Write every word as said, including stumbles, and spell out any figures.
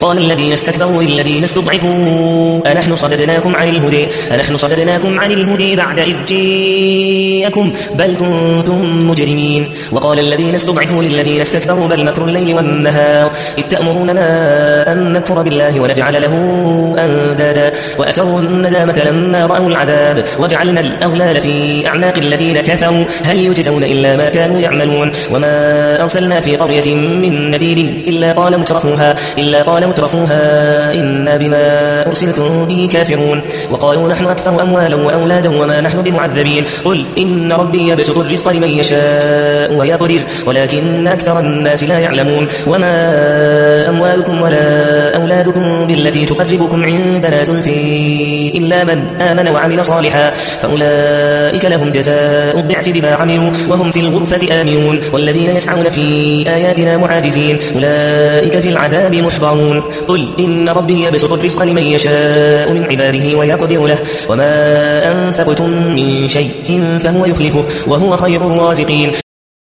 قال الذين استكبروا للذين استضعفوا أنحن صددناكم عن الهدى أنحن صددناكم عن الهدى بعد إذ جاءكم بل كنتم مجرمين. وقال الذين استضعفوا للذين استكبروا بل مكر الليل والنهار إذ تأمروننا أن نكفر بالله ونجعل له أندادا وأسروا الندامة لما رأوا العذاب وجعلنا الأغلال في أعناق الذين كفروا هل يجزون إلا ما كانوا يعملون. وما أرسلنا في قرية من نذير إلا قال مترفوها إلا قال مترفوها إنا بما أرسلتم به كافرون. وقالوا نحن أكثر أموالا وأولادا وما نحن بمعذبين قل إن ربي يبسط الرزق لمن يشاء ويقدر ولكن أكثر الناس لا يعلمون. وما أموالكم ولا أولادكم بالتي تقربكم عندنا زلفي إلا من آمن وعمل صالحا فأولئك لهم جزاء الضعف بما عملوا وهم في الغرفة آمنون. والذين يسعون في آياتنا معاجزين أولئك في العذاب محضرون. قل إن ربي يبسط الرزق لمن يشاء من عباده ويقدر له وما أنفقتم من شيء فهو يخلفه وهو خير الرازقين.